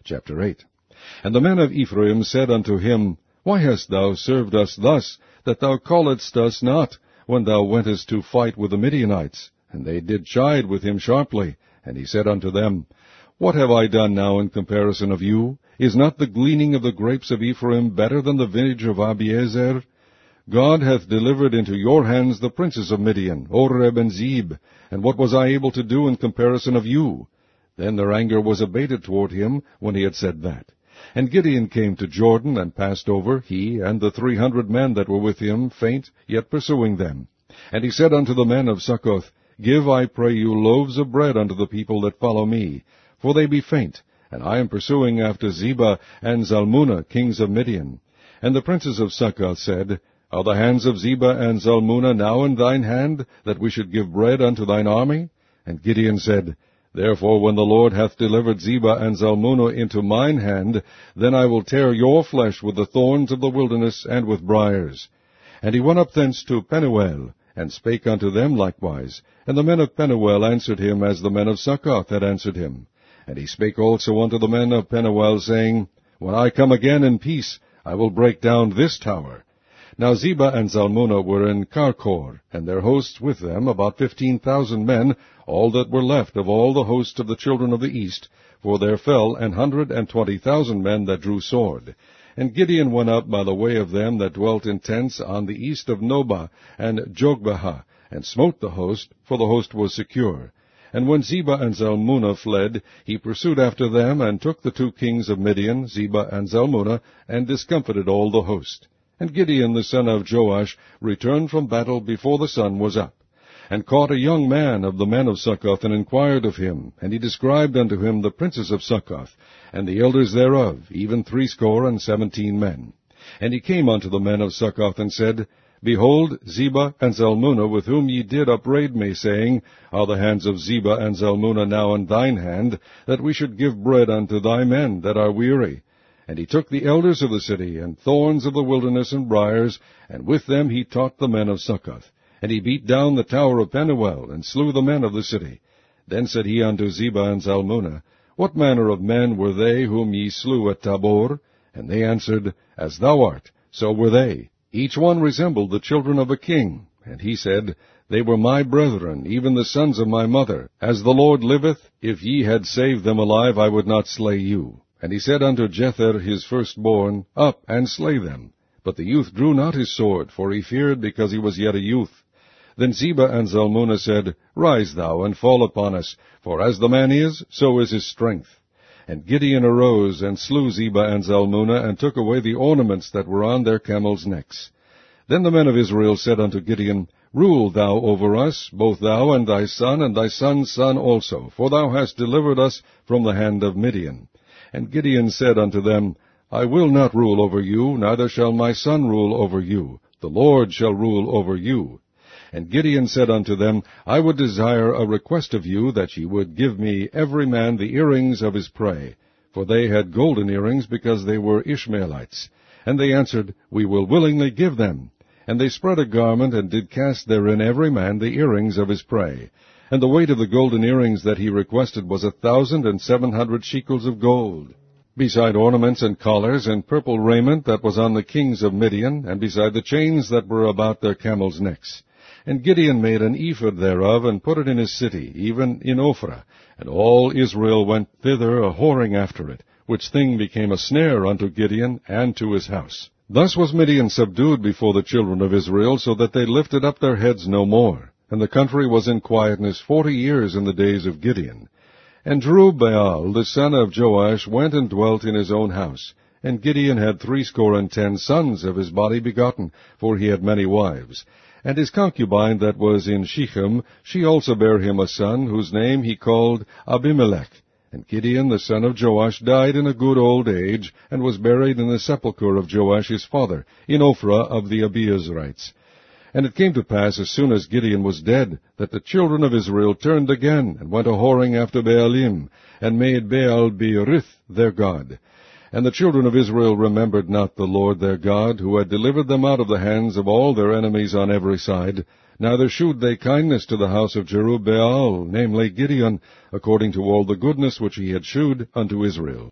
Chapter 8. And the men of Ephraim said unto him, Why hast thou served us thus, that thou calledst us not, when thou wentest to fight with the Midianites? And they did chide with him sharply. And he said unto them, What have I done now in comparison of you? Is not the gleaning of the grapes of Ephraim better than the vintage of Abiezer? God hath delivered into your hands the princes of Midian, Oreb and Zeeb. And what was I able to do in comparison of you? Then their anger was abated toward him, when he had said that. And Gideon came to Jordan, and passed over, he and the 300 men that were with him, faint, yet pursuing them. And he said unto the men of Succoth, Give, I pray you, loaves of bread unto the people that follow me, for they be faint, and I am pursuing after Zebah and Zalmunna, kings of Midian. And the princes of Succoth said, Are the hands of Zebah and Zalmunna now in thine hand, that we should give bread unto thine army? And Gideon said, Therefore when the Lord hath delivered Zebah and Zalmunna into mine hand, then I will tear your flesh with the thorns of the wilderness and with briers. And he went up thence to Penuel, and spake unto them likewise. And the men of Penuel answered him as the men of Succoth had answered him. And he spake also unto the men of Penuel, saying, When I come again in peace, I will break down this tower. Now Zebah and Zalmunna were in Karkor, and their hosts with them, about 15,000 men, all that were left of all the host of the children of the east, for there fell 120,000 men that drew sword. And Gideon went up by the way of them that dwelt in tents on the east of Nobah and Jogbehah, and smote the host, for the host was secure. And when Zebah and Zalmunna fled, he pursued after them, and took the 2 kings of Midian, Zebah and Zalmunna, and discomfited all the host. And Gideon the son of Joash returned from battle before the sun was up, and caught a young man of the men of Succoth, and inquired of him. And he described unto him the princes of Succoth, and the elders thereof, even 17 men. And he came unto the men of Succoth, and said, Behold, Zebah and Zalmunna, with whom ye did upbraid me, saying, Are the hands of Zebah and Zalmunna now in thine hand, that we should give bread unto thy men that are weary? And he took the elders of the city, and thorns of the wilderness, and briers, and with them he taught the men of Succoth. And he beat down the tower of Penuel, and slew the men of the city. Then said he unto Zebah and Zalmunna, What manner of men were they whom ye slew at Tabor? And they answered, As thou art, so were they. Each one resembled the children of a king. And he said, They were my brethren, even the sons of my mother. As the Lord liveth, if ye had saved them alive, I would not slay you. And he said unto Jether his firstborn, Up, and slay them. But the youth drew not his sword, for he feared, because he was yet a youth. Then Zebah and Zalmunna said, Rise thou, and fall upon us, for as the man is, so is his strength. And Gideon arose, and slew Zebah and Zalmunna, and took away the ornaments that were on their camels' necks. Then the men of Israel said unto Gideon, Rule thou over us, both thou and thy son's son also, for thou hast delivered us from the hand of Midian. And Gideon said unto them, I will not rule over you, neither shall my son rule over you. The Lord shall rule over you. And Gideon said unto them, I would desire a request of you, that ye would give me every man the earrings of his prey. For they had golden earrings, because they were Ishmaelites. And they answered, We will willingly give them. And they spread a garment, and did cast therein every man the earrings of his prey. And the weight of the golden earrings that he requested was 1,700 shekels of gold, beside ornaments and collars and purple raiment that was on the kings of Midian, and beside the chains that were about their camels' necks. And Gideon made an ephod thereof, and put it in his city, even in Ophrah. And all Israel went thither a-whoring after it, which thing became a snare unto Gideon and to his house. Thus was Midian subdued before the children of Israel, so that they lifted up their heads no more. And the country was in quietness 40 years in the days of Gideon. And Jerubbaal the son of Joash went and dwelt in his own house. And Gideon had 70 sons of his body begotten, for he had many wives. And his concubine that was in Shechem, she also bare him a son, whose name he called Abimelech. And Gideon the son of Joash died in a good old age, and was buried in the sepulchre of Joash his father, in Ophrah of the Abiezrites. And it came to pass, as soon as Gideon was dead, that the children of Israel turned again, and went a-whoring after Baalim, and made Baal-berith their god. And the children of Israel remembered not the Lord their God, who had delivered them out of the hands of all their enemies on every side, neither shewed they kindness to the house of Jerubbaal, namely Gideon, according to all the goodness which he had shewed unto Israel.